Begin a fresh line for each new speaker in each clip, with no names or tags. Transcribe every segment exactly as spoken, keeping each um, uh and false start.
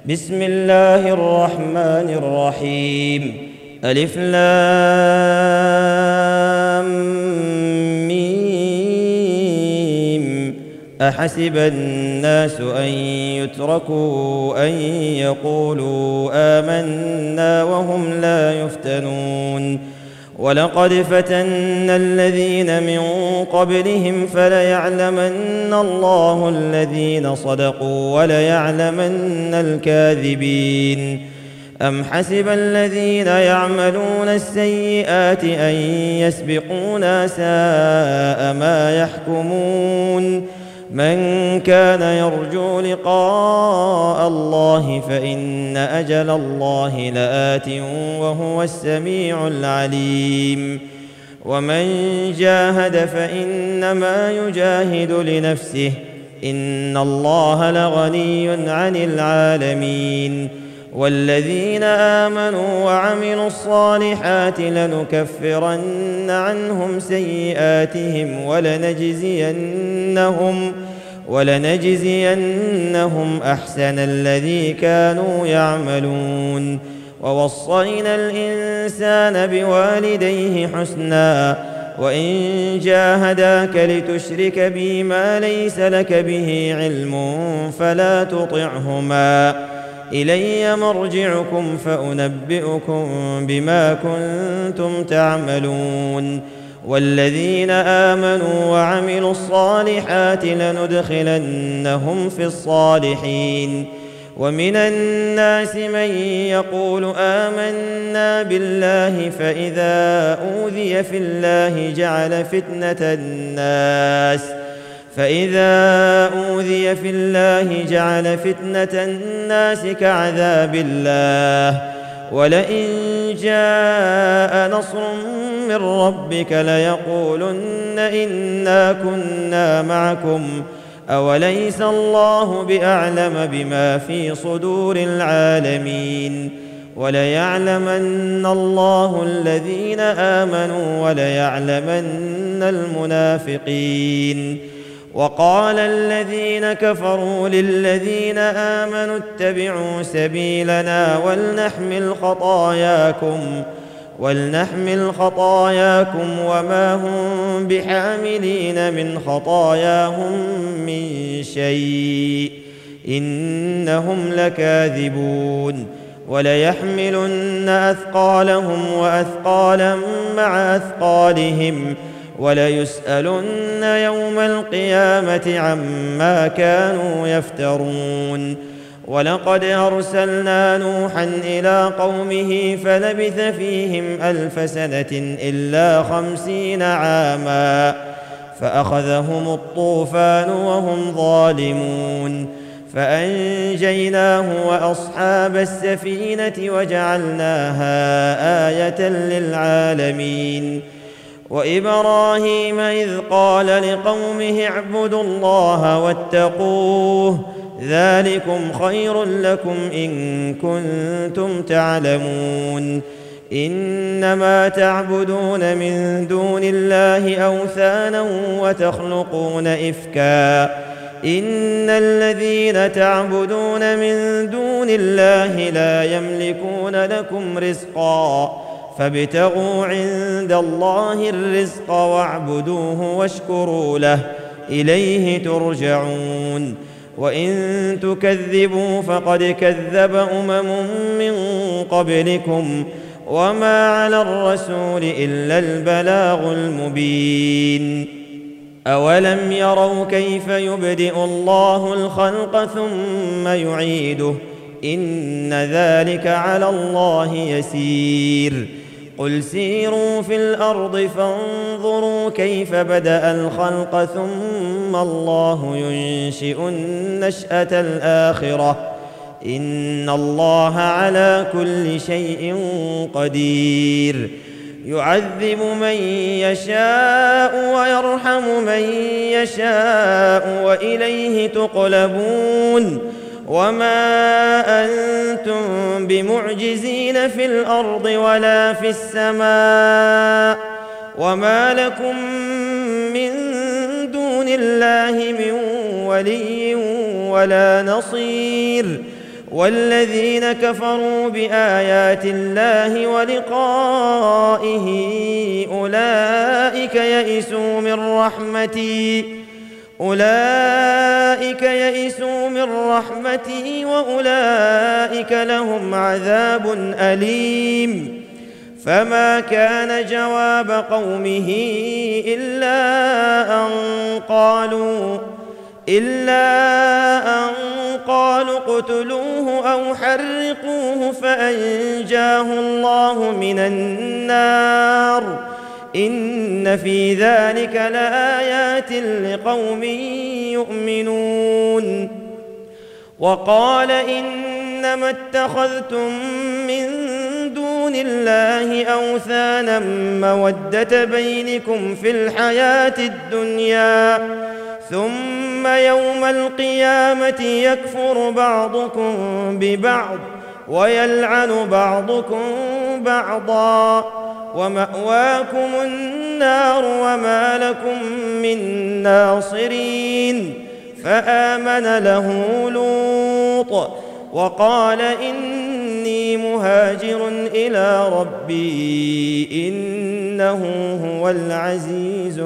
بسم الله الرحمن الرحيم. ألف لام ميم. أحسب الناس أن يتركوا أن يقولوا آمنا وهم لا يفتنون. ولقد فتنا الذين من قبلهم فليعلمن الله الذين صدقوا وليعلمن الكاذبين. أم حسب الذين يعملون السيئات أن يسبقونا ساء ما يحكمون. من كان يرجو لقاء الله فإن أجل الله لآت وهو السميع العليم. ومن جاهد فإنما يجاهد لنفسه إن الله لغني عن العالمين. والذين آمنوا وعملوا الصالحات لنكفرن عنهم سيئاتهم ولنجزينهم ولنجزينهم أحسن الذي كانوا يعملون. ووصينا الإنسان بوالديه حسنا وإن جاهداك لتشرك بي ما ليس لك به علم فلا تطعهما إلي مرجعكم فأنبئكم بما كنتم تعملون. والذين آمنوا وعملوا الصالحات لندخلنهم في الصالحين. ومن الناس من يقول آمنا بالله فإذا أوذي في الله جعل فتنة الناس فإذا أوذي في الله جعل فتنة الناس كعذاب الله. ولئن جاء نصر من ربك ليقولن إنا كنا معكم أوليس الله بأعلم بما في صدور العالمين. وليعلمن الله الذين آمنوا وليعلمن المنافقين. وقال الذين كفروا للذين آمنوا اتبعوا سبيلنا ولنحمل خطاياكم ولنحمل خطاياكم وما هم بحاملين من خطاياهم من شيء إنهم لكاذبون. وليحملن أثقالهم وأثقالا مع أثقالهم وليسألن يوم القيامة عما كانوا يفترون. ولقد أرسلنا نوحا إلى قومه فلبث فيهم ألف سنة إلا خمسين عاما فأخذهم الطوفان وهم ظالمون فأنجيناه وأصحاب السفينة وجعلناها آية للعالمين. وإبراهيم إذ قال لقومه اعبدوا الله واتقوه ذلكم خير لكم إن كنتم تعلمون. إنما تعبدون من دون الله أوثانا وتخلقون إفكا إن الذين تعبدون من دون الله لا يملكون لكم رزقا فابتغوا عند الله الرزق واعبدوه واشكروا له إليه ترجعون. وإن تكذبوا فقد كذب أمم من قبلكم وما على الرسول إلا البلاغ المبين. أولم يروا كيف يبدئ الله الخلق ثم يعيده إن ذلك على الله يسير. قل سيروا في الأرض فانظروا كيف بدأ الخلق ثم الله ينشئ النشأة الآخرة إن الله على كل شيء قدير. يعذب من يشاء ويرحم من يشاء وإليه تقلبون. وما أنتم بمعجزين في الأرض ولا في السماء وما لكم من دون الله من ولي ولا نصير. والذين كفروا بآيات الله ولقائه أولئك يئسوا من رحمتي أولئك يئسوا من رحمتي وأولئك لهم عذاب أليم. فما كان جواب قومه إلا أن قالوا إلا أن قالوا اقتلوه أو حرقوه فأنجاه الله من النار إن في ذلك لآيات لقوم يؤمنون. وقال إنما اتخذتم من دون الله أوثانا مودة بينكم في الحياة الدنيا ثم يوم القيامة يكفر بعضكم ببعض ويلعن بعضكم بعضا ومأواكم النار وما لكم من ناصرين. فآمن له لوط وقال إني مهاجر إلى ربي إنه هو العزيز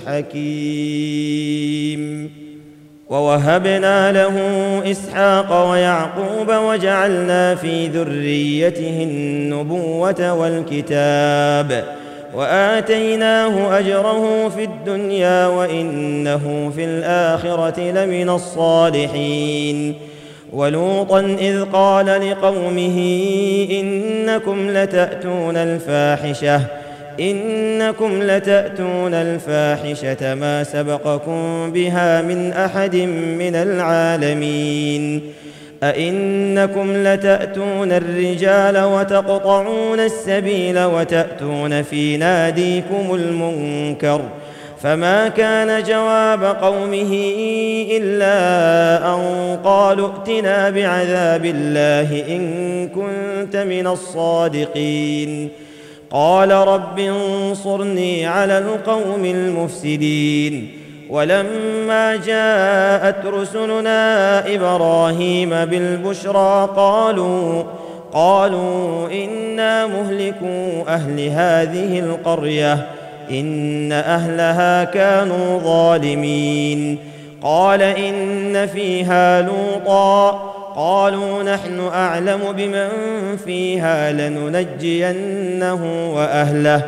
الحكيم. ووهبنا له إسحاق ويعقوب وجعلنا في ذريته النبوة والكتاب وآتيناه أجره في الدنيا وإنه في الآخرة لمن الصالحين. ولوطا إذ قال لقومه إنكم لتأتون الفاحشة إنكم لتأتون الفاحشة ما سبقكم بها من أحد من العالمين. أئنكم لتأتون الرجال وتقطعون السبيل وتأتون في ناديكم المنكر. فما كان جواب قومه إلا أن قالوا ائتنا بعذاب الله إن كنت من الصادقين. قال رب انصرني على القوم المفسدين. ولما جاءت رسلنا إبراهيم بالبشرى قالوا قالوا إنا مهلكو أهل هذه القرية إن أهلها كانوا ظالمين. قال إن فيها لوطا قالوا نحن أعلم بمن فيها لننجينه وأهله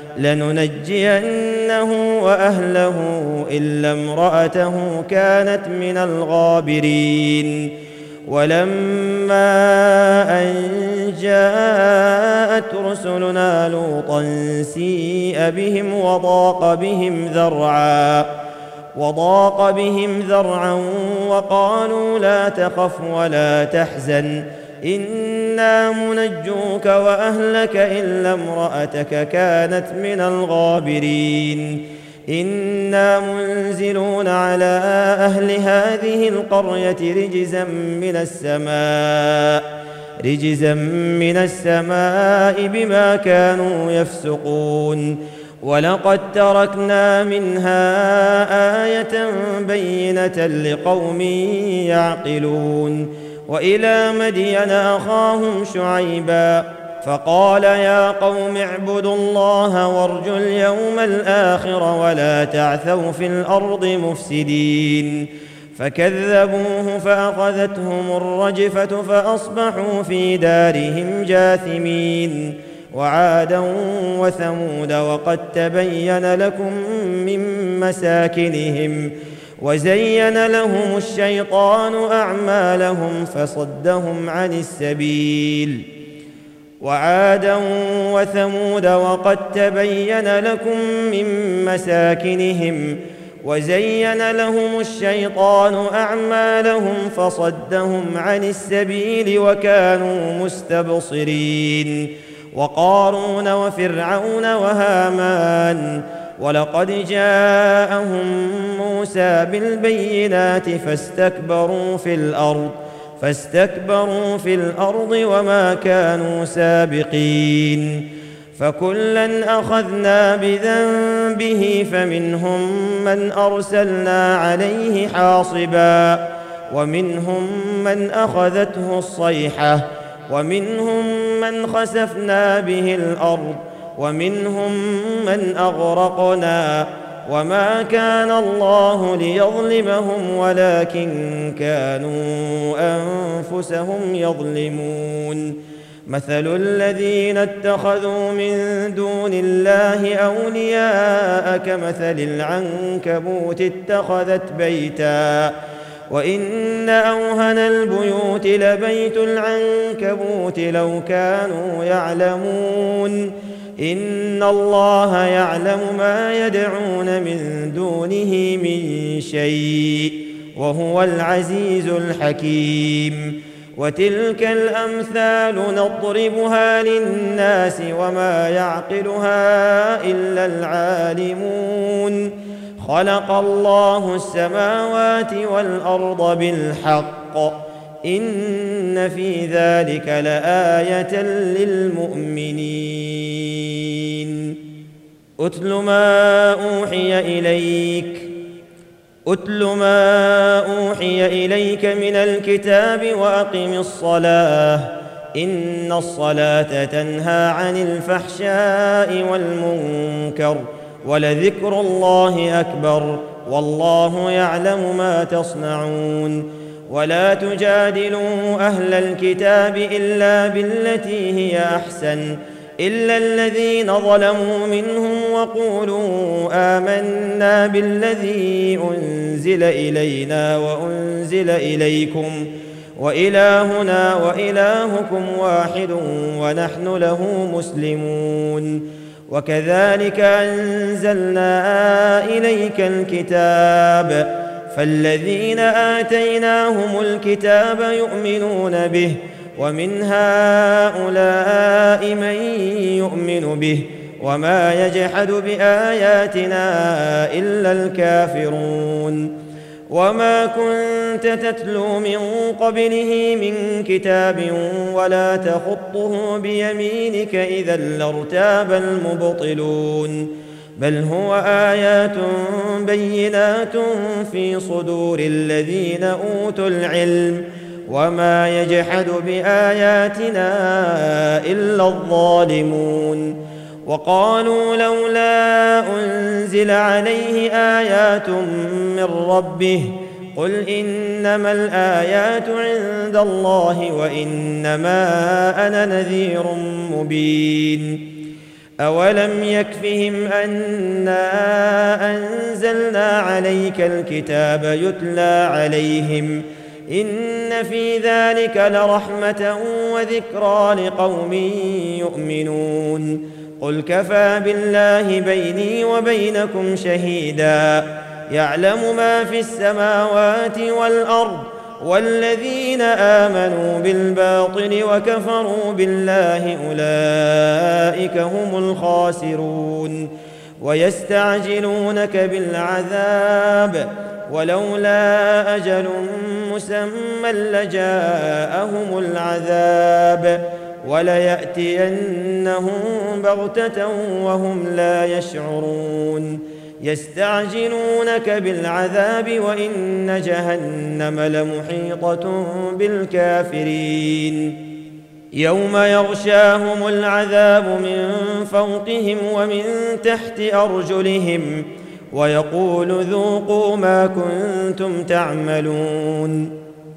لننجينه وأهله إلا امرأته كانت من الغابرين. ولما أن جاءت رسلنا لوطا سيء بهم وضاق بهم ذرعا وضاق بهم ذرعا وقالوا لا تخف ولا تحزن إنا منجوك وأهلك إلا امرأتك كانت من الغابرين. إنا منزلون على أهل هذه القرية رجزا من السماء رجزا من السماء بما كانوا يفسقون. ولقد تركنا منها آية بينة لقوم يعقلون. وإلى مدين أخاهم شعيبا فقال يا قوم اعبدوا الله وارجوا اليوم الآخر ولا تعثوا في الأرض مفسدين. فكذبوه فأخذتهم الرجفة فأصبحوا في دارهم جاثمين. وعادا وثمود وقد تبين لكم من مساكنهم وزين لهم الشيطان أعمالهم فصدهم عن السبيل. وعادا وثمود وقد تبين لكم من مساكنهم وزين لهم الشيطان أعمالهم فصدهم عن السبيل وكانوا مستبصرين. وقارون وفرعون وهامان ولقد جاءهم موسى بالبينات فاستكبروا في الأرض فاستكبروا في الأرض وما كانوا سابقين. فكلا أخذنا بذنبه فمنهم من أرسلنا عليه حاصبا ومنهم من أخذته الصيحة ومنهم من خسفنا به الأرض ومنهم من أغرقنا وما كان الله ليظلمهم ولكن كانوا أنفسهم يظلمون مثل الذين اتخذوا من دون الله أولياء كمثل العنكبوت اتخذت بيتا وإن أوهن البيوت لبيت العنكبوت لو كانوا يعلمون إن الله يعلم ما يدعون من دونه من شيء وهو العزيز الحكيم وتلك الأمثال نضربها للناس وما يعقلها إلا العالمون خلق الله السماوات والأرض بالحق إن في ذلك لآية للمؤمنين أتل ما أوحي إليك أتل ما أوحي إليك من الكتاب وأقم الصلاة إن الصلاة تنهى عن الفحشاء والمنكر ولذكر الله أكبر والله يعلم ما تصنعون ولا تجادلوا أهل الكتاب إلا بالتي هي أحسن إلا الذين ظلموا منهم وقولوا آمنا بالذي أنزل إلينا وأنزل إليكم وإلهنا وإلهكم واحد ونحن له مسلمون وكذلك أنزلنا إليك الكتاب فالذين آتيناهم الكتاب يؤمنون به ومن هؤلاء من يؤمن به وما يجحد بآياتنا إلا الكافرون وما كنت تتلو من قبله من كتاب ولا تخطه بيمينك إذا لارتاب المبطلون بل هو آيات بينات في صدور الذين أوتوا العلم وما يجحد بآياتنا إلا الظالمون وقالوا لولا أنزل عليه آيات من ربه قل إنما الآيات عند الله وإنما أنا نذير مبين أولم يكفهم أنا أنزلنا عليك الكتاب يتلى عليهم إن في ذلك لرحمة وذكرى لقوم يؤمنون قل كفى بالله بيني وبينكم شهيدا يعلم ما في السماوات والأرض والذين آمنوا بالباطل وكفروا بالله أولئك هم الخاسرون ويستعجلونك بالعذاب ولولا أجل مسمى لجاءهم العذاب وليأتينهم بغتة وهم لا يشعرون يستعجلونك بالعذاب وإن جهنم لمحيطة بالكافرين يوم يغشاهم العذاب من فوقهم ومن تحت أرجلهم ويقول ذوقوا ما كنتم تعملون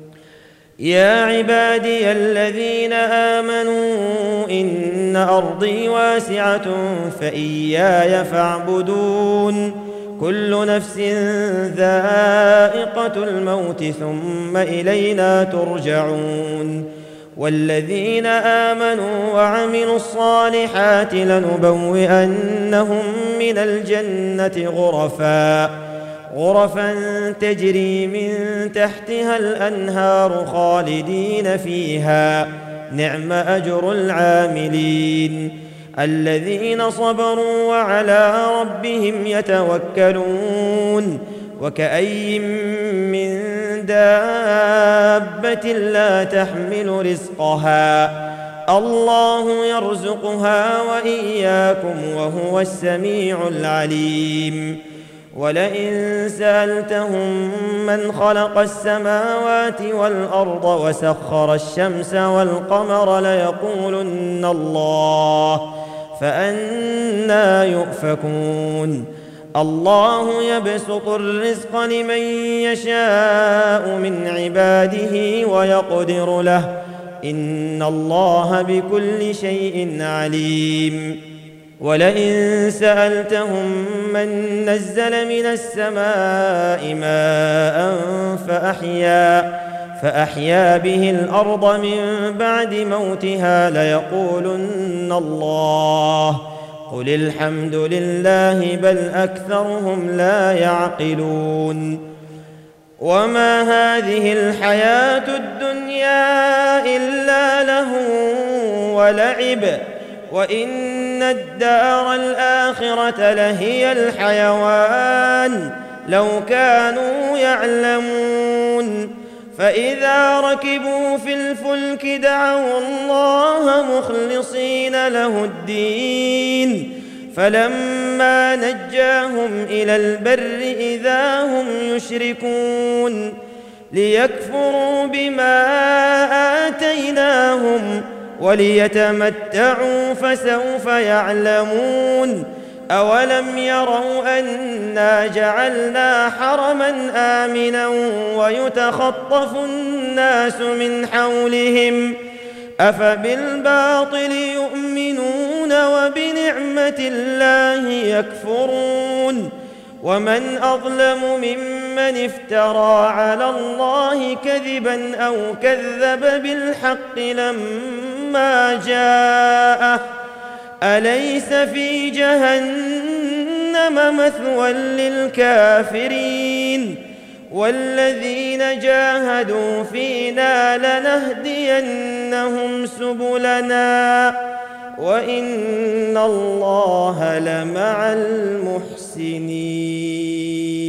يا عبادي الذين آمنوا إن أرضي واسعة فإياي فاعبدون كل نفس ذائقة الموت ثم إلينا ترجعون والذين آمنوا وعملوا الصالحات لنبوئنهم من الجنة غرفا غرفا تجري من تحتها الأنهار خالدين فيها نعم أجر العاملين الذين صبروا وعلى ربهم يتوكلون وكأي من دابة لا تحمل رزقها الله يرزقها وإياكم وهو السميع العليم ولئن سألتهم من خلق السماوات والأرض وسخر الشمس والقمر ليقولن الله فأنى يؤفكون الله يبسط الرزق لمن يشاء من عباده ويقدر له إن الله بكل شيء عليم ولئن سألتهم من نزل من السماء ماء فأحيا فأحيا به الأرض من بعد موتها ليقولن الله قل الحمد لله بل أكثرهم لا يعقلون وما هذه الحياة الدنيا إلا لهو ولعب وإن الدار الآخرة لهي الحيوان لو كانوا يعلمون فإذا ركبوا في الفلك دعوا الله مخلصين له الدين فلما نجاهم إلى البر إذا هم يشركون ليكفروا بما آتيناهم وليتمتعوا فسوف يعلمون أولم يروا أنا جعلنا حرما آمنا ويتخطف الناس من حولهم أفبالباطل يؤمنون وبنعمة الله يكفرون ومن أظلم ممن افترى على الله كذبا أو كذب بالحق لما جاءه أليس في جهنم مثوى للكافرين والذين جاهدوا فينا لنهدينهم سبلنا وإن الله لمع المحسنين.